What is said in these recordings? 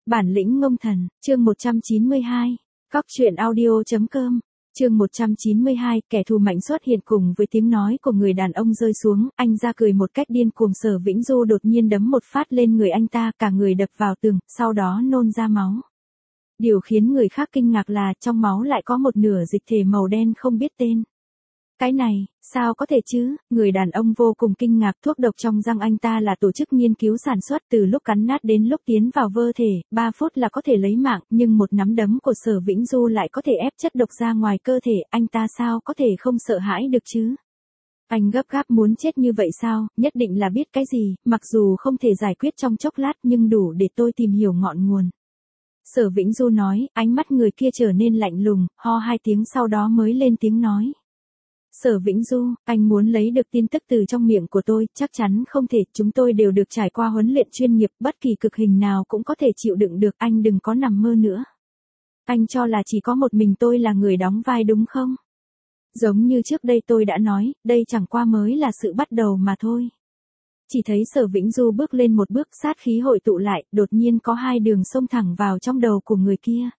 Bản lĩnh ngông thần, chương 192. Cóc truyện audio.com. Chương 192, kẻ thù mạnh xuất hiện cùng với tiếng nói của người đàn ông rơi xuống, anh ra cười một cách điên cuồng. Sở Vĩnh Du đột nhiên đấm một phát lên người anh ta, cả người đập vào tường, sau đó nôn ra máu. Điều khiến người khác kinh ngạc là trong máu lại có một nửa dịch thể màu đen không biết tên. Cái này, sao có thể chứ? Người đàn ông vô cùng kinh ngạc. Thuốc độc trong răng anh ta là tổ chức nghiên cứu sản xuất, từ lúc cắn nát đến lúc tiến vào cơ thể, 3 phút là có thể lấy mạng, nhưng một nắm đấm của Sở Vĩnh Du lại có thể ép chất độc ra ngoài cơ thể, anh ta sao có thể không sợ hãi được chứ? Anh gấp gáp muốn chết như vậy sao? Nhất định là biết cái gì, mặc dù không thể giải quyết trong chốc lát nhưng đủ để tôi tìm hiểu ngọn nguồn. Sở Vĩnh Du nói, ánh mắt người kia trở nên lạnh lùng, ho 2 tiếng sau đó mới lên tiếng nói. Sở Vĩnh Du, anh muốn lấy được tin tức từ trong miệng của tôi, chắc chắn không thể, chúng tôi đều được trải qua huấn luyện chuyên nghiệp, bất kỳ cực hình nào cũng có thể chịu đựng được, anh đừng có nằm mơ nữa. Anh cho là chỉ có một mình tôi là người đóng vai đúng không? Giống như trước đây tôi đã nói, đây chẳng qua mới là sự bắt đầu mà thôi. Chỉ thấy Sở Vĩnh Du bước lên một bước, sát khí hội tụ lại, đột nhiên có 2 đường xông thẳng vào trong đầu của người kia.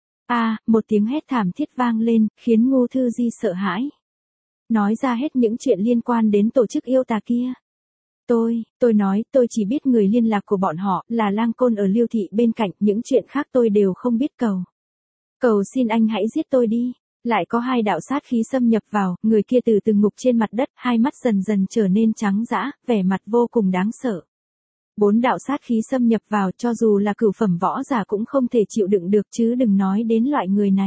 Một tiếng hét thảm thiết vang lên, khiến Ngô Thư Di sợ hãi. Nói ra hết những chuyện liên quan đến tổ chức yêu tà kia. Tôi nói, tôi chỉ biết người liên lạc của bọn họ là Lang Côn ở Liêu Thị bên cạnh, những chuyện khác tôi đều không biết. Cầu xin anh hãy giết tôi đi. Lại có 2 đạo sát khí xâm nhập vào, người kia từ từ ngục trên mặt đất, 2 mắt dần dần trở nên trắng dã, vẻ mặt vô cùng đáng sợ. 4 đạo sát khí xâm nhập vào, cho dù là cửu phẩm võ giả cũng không thể chịu đựng được, chứ đừng nói đến loại người này.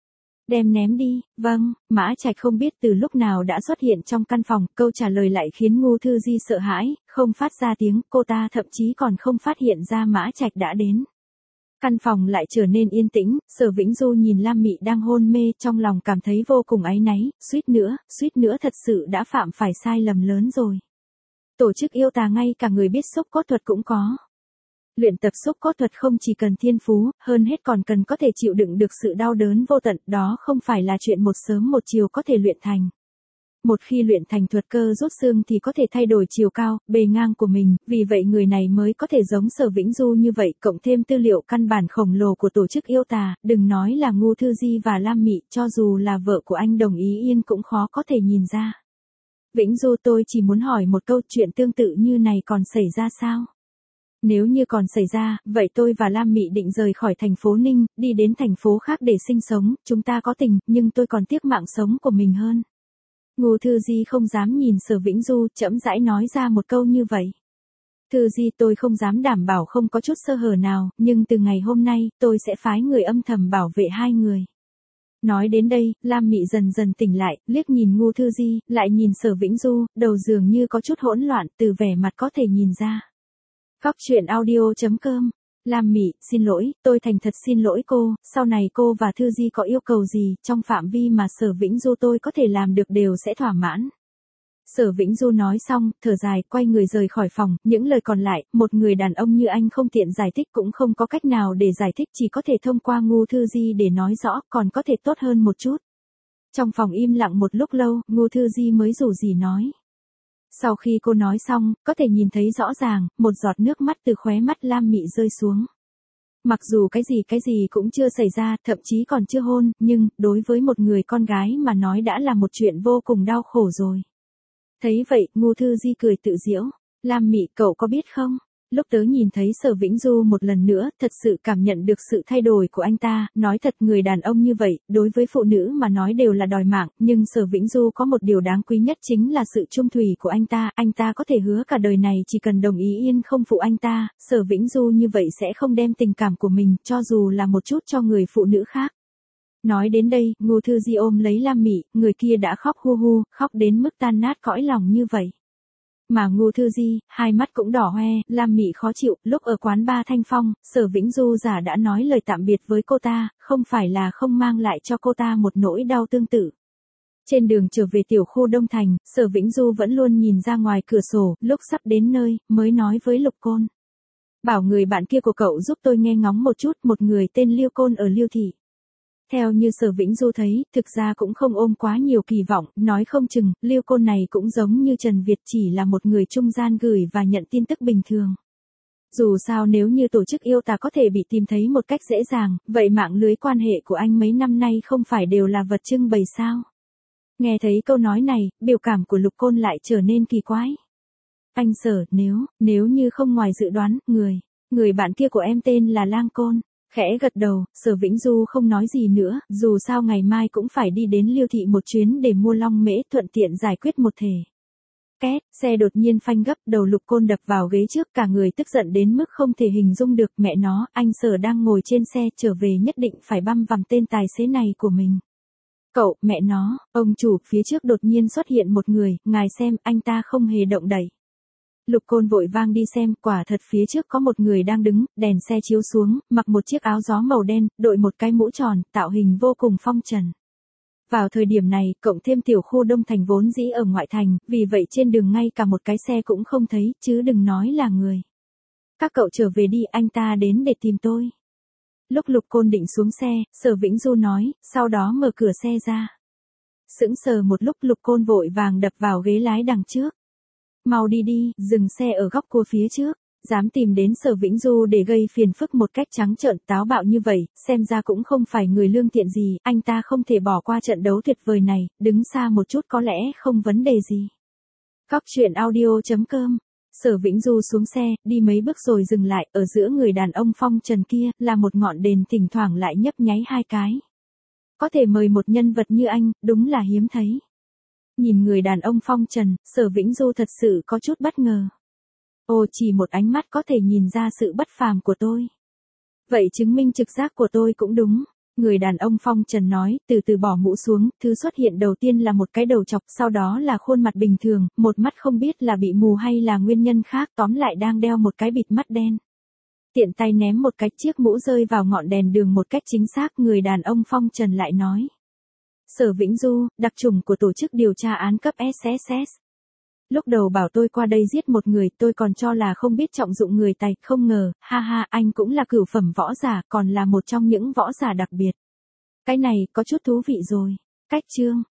Đem ném đi. Vâng. Mã Trạch không biết từ lúc nào đã xuất hiện trong căn phòng, câu trả lời lại khiến Ngô Thư Di sợ hãi, không phát ra tiếng, cô ta thậm chí còn không phát hiện ra Mã Trạch đã đến. Căn phòng lại trở nên yên tĩnh, Sở Vĩnh Du nhìn Lam Mị đang hôn mê, trong lòng cảm thấy vô cùng áy náy, suýt nữa thật sự đã phạm phải sai lầm lớn rồi. Tổ chức yêu tà ngay cả người biết xúc cốt thuật cũng có. Luyện tập xúc cốt thuật không chỉ cần thiên phú, hơn hết còn cần có thể chịu đựng được sự đau đớn vô tận, đó không phải là chuyện một sớm một chiều có thể luyện thành. Một khi luyện thành thuật cơ rút xương thì có thể thay đổi chiều cao, bề ngang của mình, vì vậy người này mới có thể giống Sở Vĩnh Du như vậy, cộng thêm tư liệu căn bản khổng lồ của tổ chức yêu tà, đừng nói là Ngô Thư Di và Lam Mị, cho dù là vợ của anh Đồng Ý Yên cũng khó có thể nhìn ra. Vĩnh Du, tôi chỉ muốn hỏi một câu, chuyện tương tự như này còn xảy ra sao? Nếu như còn xảy ra, vậy tôi và Lam Mị định rời khỏi thành phố Ninh, đi đến thành phố khác để sinh sống, chúng ta có tình, nhưng tôi còn tiếc mạng sống của mình hơn. Ngô Thư Di không dám nhìn Sở Vĩnh Du, chậm rãi nói ra một câu như vậy. Thư Di, tôi không dám đảm bảo không có chút sơ hở nào, nhưng từ ngày hôm nay, tôi sẽ phái người âm thầm bảo vệ 2 người. Nói đến đây, Lam Mị dần dần tỉnh lại, liếc nhìn Ngô Thư Di, lại nhìn Sở Vĩnh Du, đầu dường như có chút hỗn loạn, từ vẻ mặt có thể nhìn ra. Cóc truyện audio.com. Lam Mị, xin lỗi, tôi thành thật xin lỗi cô, sau này cô và Thư Di có yêu cầu gì, trong phạm vi mà Sở Vĩnh Du tôi có thể làm được đều sẽ thỏa mãn. Sở Vĩnh Du nói xong, thở dài, quay người rời khỏi phòng, những lời còn lại, một người đàn ông như anh không tiện giải thích cũng không có cách nào để giải thích, chỉ có thể thông qua Ngô Thư Di để nói rõ, còn có thể tốt hơn một chút. Trong phòng im lặng một lúc lâu, Ngô Thư Di mới rủ rỉ nói. Sau khi cô nói xong, có thể nhìn thấy rõ ràng, một giọt nước mắt từ khóe mắt Lam Mị rơi xuống. Mặc dù cái gì cũng chưa xảy ra, thậm chí còn chưa hôn, nhưng, đối với một người con gái mà nói đã là một chuyện vô cùng đau khổ rồi. Thấy vậy, Ngô Thư Di cười tự giễu. Lam Mị, cậu có biết không? Lúc tớ nhìn thấy Sở Vĩnh Du một lần nữa, thật sự cảm nhận được sự thay đổi của anh ta, nói thật người đàn ông như vậy, đối với phụ nữ mà nói đều là đòi mạng, nhưng Sở Vĩnh Du có một điều đáng quý nhất chính là sự trung thủy của anh ta có thể hứa cả đời này chỉ cần Đồng Ý Yên không phụ anh ta, Sở Vĩnh Du như vậy sẽ không đem tình cảm của mình, cho dù là một chút cho người phụ nữ khác. Nói đến đây, Ngô Thư Di ôm lấy Lam Mị, người kia đã khóc hu hu, khóc đến mức tan nát cõi lòng như vậy. Mà Ngô Thư Di, 2 mắt cũng đỏ hoe, Lam Mị khó chịu, lúc ở quán bar Thanh Phong, Sở Vĩnh Du giả đã nói lời tạm biệt với cô ta, không phải là không mang lại cho cô ta một nỗi đau tương tự. Trên đường trở về tiểu khu Đông Thành, Sở Vĩnh Du vẫn luôn nhìn ra ngoài cửa sổ, lúc sắp đến nơi, mới nói với Lục Côn. Bảo người bạn kia của cậu giúp tôi nghe ngóng một chút, một người tên Liêu Côn ở Liêu Thị. Theo như Sở Vĩnh Du thấy, thực ra cũng không ôm quá nhiều kỳ vọng, nói không chừng, Liêu Côn này cũng giống như Trần Việt chỉ là một người trung gian gửi và nhận tin tức bình thường. Dù sao nếu như tổ chức yêu tà có thể bị tìm thấy một cách dễ dàng, vậy mạng lưới quan hệ của anh mấy năm nay không phải đều là vật trưng bày sao? Nghe thấy câu nói này, biểu cảm của Lục Côn lại trở nên kỳ quái. Anh Sở, nếu như không ngoài dự đoán, người bạn kia của em tên là Lang Côn. Khẽ gật đầu, Sở Vĩnh Du không nói gì nữa, dù sao ngày mai cũng phải đi đến Liêu thị một chuyến để mua long mễ, thuận tiện giải quyết một thể. Két, xe đột nhiên phanh gấp, đầu Lục Côn đập vào ghế trước, cả người tức giận đến mức không thể hình dung được. Mẹ nó, anh Sở đang ngồi trên xe, trở về nhất định phải băm vằm tên tài xế này của mình. Cậu, mẹ nó, ông chủ, phía trước đột nhiên xuất hiện một người, ngài xem, anh ta không hề động đậy. Lục Côn vội vang đi xem, quả thật phía trước có một người đang đứng, đèn xe chiếu xuống, mặc một chiếc áo gió màu đen, đội một cái mũ tròn, tạo hình vô cùng phong trần. Vào thời điểm này, cộng thêm tiểu khu Đông Thành vốn dĩ ở ngoại thành, vì vậy trên đường ngay cả một cái xe cũng không thấy, chứ đừng nói là người. Các cậu trở về đi, anh ta đến để tìm tôi. Lúc Lục Côn định xuống xe, Sở Vĩnh Du nói, sau đó mở cửa xe ra. Sững sờ một lúc, Lục Côn vội vàng đập vào ghế lái đằng trước. Mau đi đi, dừng xe ở góc cua phía trước. Dám tìm đến Sở Vĩnh Du để gây phiền phức một cách trắng trợn táo bạo như vậy, xem ra cũng không phải người lương thiện gì, anh ta không thể bỏ qua trận đấu tuyệt vời này, đứng xa một chút có lẽ không vấn đề gì. Cóc truyện audio.com. Sở Vĩnh Du xuống xe, đi mấy bước rồi dừng lại, ở giữa người đàn ông phong trần kia, là một ngọn đèn thỉnh thoảng lại nhấp nháy hai cái. Có thể mời một nhân vật như anh, đúng là hiếm thấy. Nhìn người đàn ông phong trần, Sở Vĩnh Du thật sự có chút bất ngờ. Ồ, chỉ một ánh mắt có thể nhìn ra sự bất phàm của tôi. Vậy chứng minh trực giác của tôi cũng đúng. Người đàn ông phong trần nói, từ từ bỏ mũ xuống, thứ xuất hiện đầu tiên là một cái đầu chọc, sau đó là khuôn mặt bình thường, một mắt không biết là bị mù hay là nguyên nhân khác, tóm lại đang đeo một cái bịt mắt đen. Tiện tay ném một cái chiếc mũ rơi vào ngọn đèn đường một cách chính xác, người đàn ông phong trần lại nói. Sở Vĩnh Du, đặc chủng của tổ chức điều tra án cấp SSS. Lúc đầu bảo tôi qua đây giết một người, tôi còn cho là không biết trọng dụng người tài, không ngờ, ha ha, anh cũng là cửu phẩm võ giả, còn là một trong những võ giả đặc biệt. Cái này, có chút thú vị rồi. Cách chương.